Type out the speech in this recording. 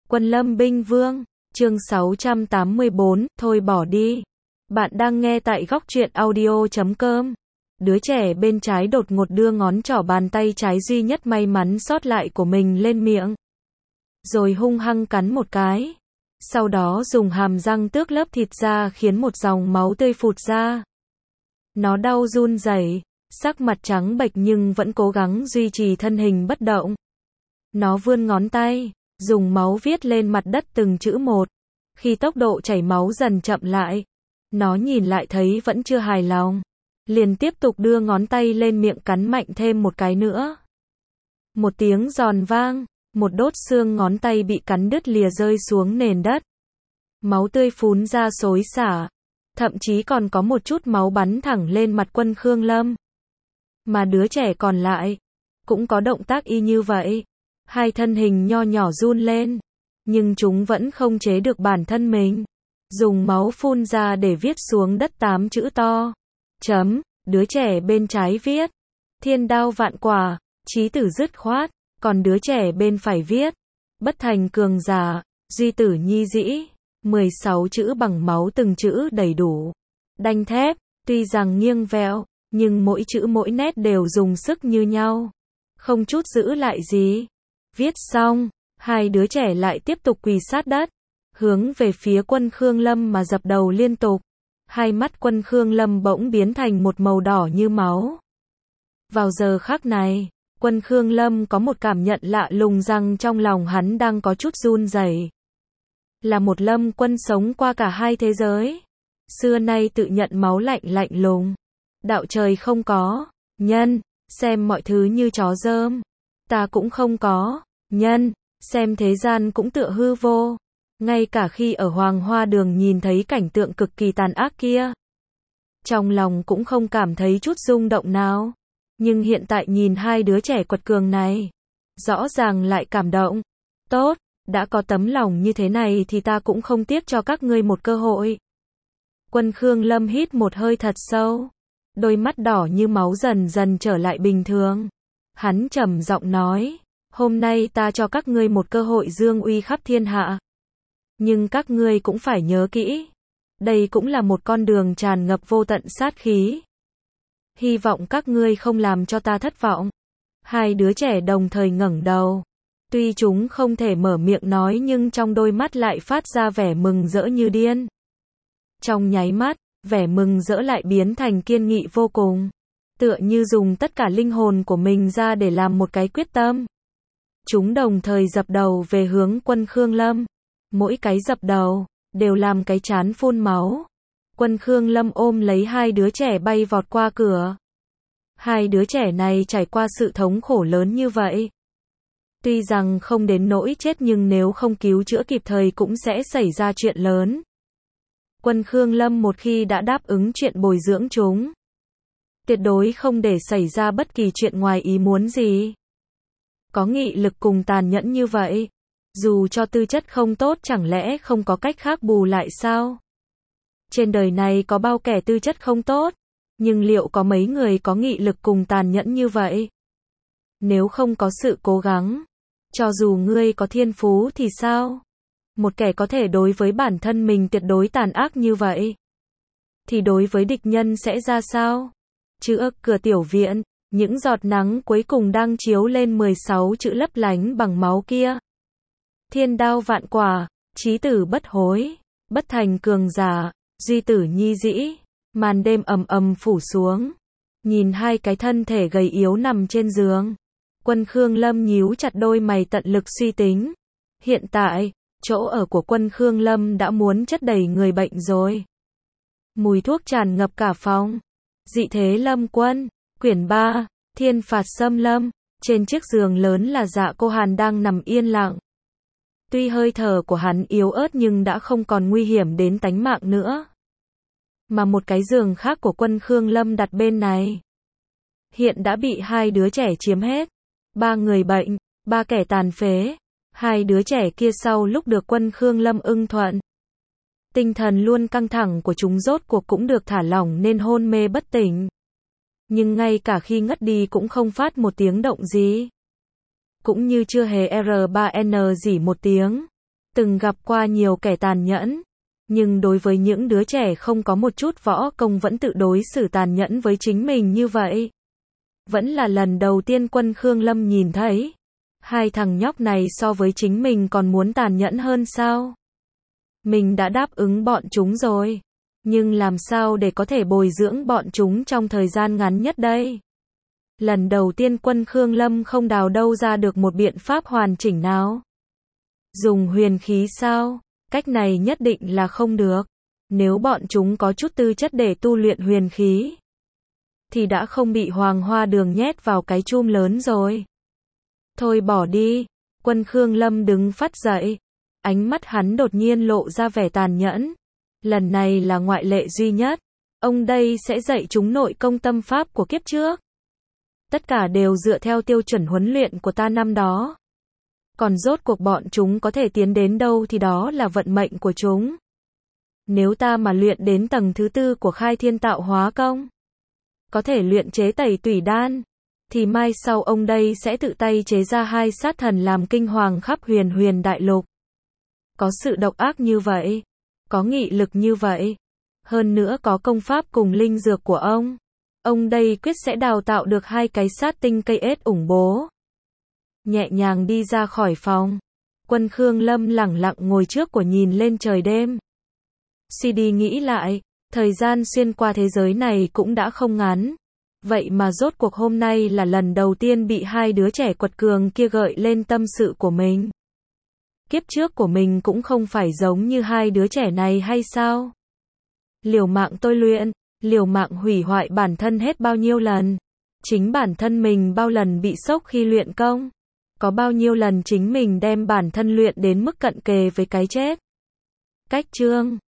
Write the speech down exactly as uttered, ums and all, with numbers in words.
Quân Lâm Binh Vương, chương sáu trăm tám mươi bốn, thôi bỏ đi. Bạn đang nghe tại góc truyện audio chấm com. Đứa trẻ bên trái đột ngột đưa ngón trỏ bàn tay trái duy nhất may mắn sót lại của mình lên miệng. Rồi hung hăng cắn một cái. Sau đó dùng hàm răng tước lớp thịt ra khiến một dòng máu tươi phụt ra. Nó đau run rẩy, sắc mặt trắng bệch nhưng vẫn cố gắng duy trì thân hình bất động. Nó vươn ngón tay, dùng máu viết lên mặt đất từng chữ một. Khi tốc độ chảy máu dần chậm lại, nó nhìn lại thấy vẫn chưa hài lòng, liền tiếp tục đưa ngón tay lên miệng cắn mạnh thêm một cái nữa. Một tiếng giòn vang, một đốt xương ngón tay bị cắn đứt lìa rơi xuống nền đất. Máu tươi phún ra xối xả, thậm chí còn có một chút máu bắn thẳng lên mặt Quân Khương Lâm. Mà đứa trẻ còn lại, cũng có động tác y như vậy. Hai thân hình nho nhỏ run lên, nhưng chúng vẫn không chế được bản thân mình. Dùng máu phun ra để viết xuống đất tám chữ to. Chấm, đứa trẻ bên trái viết, thiên đao vạn quả, chí tử dứt khoát. Còn đứa trẻ bên phải viết, bất thành cường giả, duy tử nhi dĩ. mười sáu chữ bằng máu từng chữ đầy đủ. Đanh thép, tuy rằng nghiêng vẹo, nhưng mỗi chữ mỗi nét đều dùng sức như nhau. Không chút giữ lại gì. Viết xong, hai đứa trẻ lại tiếp tục quỳ sát đất, hướng về phía Quân Khương Lâm mà dập đầu liên tục. Hai mắt Quân Khương Lâm bỗng biến thành một màu đỏ như máu. Vào giờ khắc này, Quân Khương Lâm có một cảm nhận lạ lùng rằng trong lòng hắn đang có chút run rẩy. Là một Lâm Quân sống qua cả hai thế giới, xưa nay tự nhận máu lạnh lạnh lùng. Đạo trời không có, nhân, xem mọi thứ như chó dơm. Ta cũng không có, nhân, xem thế gian cũng tựa hư vô. Ngay cả khi ở Hoàng Hoa Đường nhìn thấy cảnh tượng cực kỳ tàn ác kia, trong lòng cũng không cảm thấy chút rung động nào. Nhưng hiện tại nhìn hai đứa trẻ quật cường này, rõ ràng lại cảm động. Tốt, đã có tấm lòng như thế này thì ta cũng không tiếc cho các ngươi một cơ hội. Quân Khương Lâm hít một hơi thật sâu, đôi mắt đỏ như máu dần dần trở lại bình thường. Hắn trầm giọng nói, hôm nay ta cho các ngươi một cơ hội dương uy khắp thiên hạ. Nhưng các ngươi cũng phải nhớ kỹ, đây cũng là một con đường tràn ngập vô tận sát khí. Hy vọng các ngươi không làm cho ta thất vọng. Hai đứa trẻ đồng thời ngẩng đầu. Tuy chúng không thể mở miệng nói nhưng trong đôi mắt lại phát ra vẻ mừng rỡ như điên. Trong nháy mắt, vẻ mừng rỡ lại biến thành kiên nghị vô cùng. Tựa như dùng tất cả linh hồn của mình ra để làm một cái quyết tâm. Chúng đồng thời dập đầu về hướng Quân Khương Lâm. Mỗi cái dập đầu, đều làm cái trán phun máu. Quân Khương Lâm ôm lấy hai đứa trẻ bay vọt qua cửa. Hai đứa trẻ này trải qua sự thống khổ lớn như vậy. Tuy rằng không đến nỗi chết nhưng nếu không cứu chữa kịp thời cũng sẽ xảy ra chuyện lớn. Quân Khương Lâm một khi đã đáp ứng chuyện bồi dưỡng chúng, tuyệt đối không để xảy ra bất kỳ chuyện ngoài ý muốn gì. Có nghị lực cùng tàn nhẫn như vậy, dù cho tư chất không tốt chẳng lẽ không có cách khác bù lại sao? Trên đời này có bao kẻ tư chất không tốt, nhưng liệu có mấy người có nghị lực cùng tàn nhẫn như vậy? Nếu không có sự cố gắng, cho dù ngươi có thiên phú thì sao? Một kẻ có thể đối với bản thân mình tuyệt đối tàn ác như vậy, thì đối với địch nhân sẽ ra sao? Chữ cửa tiểu viện, những giọt nắng cuối cùng đang chiếu lên mười sáu chữ lấp lánh bằng máu kia. Thiên đao vạn quả, chí tử bất hối, bất thành cường giả, duy tử nhi dĩ. Màn đêm ầm ầm phủ xuống. Nhìn hai cái thân thể gầy yếu nằm trên giường, Quân Khương Lâm nhíu chặt đôi mày tận lực suy tính. Hiện tại, chỗ ở của Quân Khương Lâm đã muốn chất đầy người bệnh rồi. Mùi thuốc tràn ngập cả phòng. Dị thế Lâm Quân, quyển ba, thiên phạt xâm lâm. Trên chiếc giường lớn là Dạ Cô Hàn đang nằm yên lặng. Tuy hơi thở của hắn yếu ớt nhưng đã không còn nguy hiểm đến tánh mạng nữa. Mà một cái giường khác của Quân Khương Lâm đặt bên này, hiện đã bị hai đứa trẻ chiếm hết. Ba người bệnh, ba kẻ tàn phế. Hai đứa trẻ kia sau lúc được Quân Khương Lâm ưng thuận, tinh thần luôn căng thẳng của chúng rốt cuộc cũng được thả lỏng nên hôn mê bất tỉnh. Nhưng ngay cả khi ngất đi cũng không phát một tiếng động gì. Cũng như chưa hề R ba N gì một tiếng. từng gặp qua nhiều kẻ tàn nhẫn, nhưng đối với những đứa trẻ không có một chút võ công vẫn tự đối xử tàn nhẫn với chính mình như vậy. Vẫn là lần đầu tiên Quân Khương Lâm nhìn thấy. Hai thằng nhóc này so với chính mình còn muốn tàn nhẫn hơn sao? Mình đã đáp ứng bọn chúng rồi. Nhưng làm sao để có thể bồi dưỡng bọn chúng trong thời gian ngắn nhất đây? Lần đầu tiên Quân Khương Lâm không đào đâu ra được một biện pháp hoàn chỉnh nào. Dùng huyền khí sao? Cách này nhất định là không được. Nếu bọn chúng có chút tư chất để tu luyện huyền khí, thì đã không bị Hoàng Hoa Đường nhét vào cái chum lớn rồi. Thôi bỏ đi. Quân Khương Lâm đứng phắt dậy. Ánh mắt hắn đột nhiên lộ ra vẻ tàn nhẫn. Lần này là ngoại lệ duy nhất. Ông đây sẽ dạy chúng nội công tâm pháp của kiếp trước. Tất cả đều dựa theo tiêu chuẩn huấn luyện của ta năm đó. Còn rốt cuộc bọn chúng có thể tiến đến đâu thì đó là vận mệnh của chúng. Nếu ta mà luyện đến tầng thứ tư của khai thiên tạo hóa công, có thể luyện chế tẩy tủy đan, thì mai sau ông đây sẽ tự tay chế ra hai sát thần làm kinh hoàng khắp huyền huyền đại lục. Có sự độc ác như vậy, có nghị lực như vậy, hơn nữa có công pháp cùng linh dược của ông, ông đây quyết sẽ đào tạo được hai cái sát tinh cây ết ủng bố. Nhẹ nhàng đi ra khỏi phòng, Quân Khương Lâm lẳng lặng ngồi trước của nhìn lên trời đêm. xê đê nghĩ lại, thời gian xuyên qua thế giới này cũng đã không ngắn. Vậy mà rốt cuộc hôm nay là lần đầu tiên bị hai đứa trẻ quật cường kia gợi lên tâm sự của mình. Kiếp trước của mình cũng không phải giống như hai đứa trẻ này hay sao? Liều mạng tôi luyện, liều mạng hủy hoại bản thân hết bao nhiêu lần. Chính bản thân mình bao lần bị sốc khi luyện công. Có bao nhiêu lần chính mình đem bản thân luyện đến mức cận kề với cái chết. Cách chương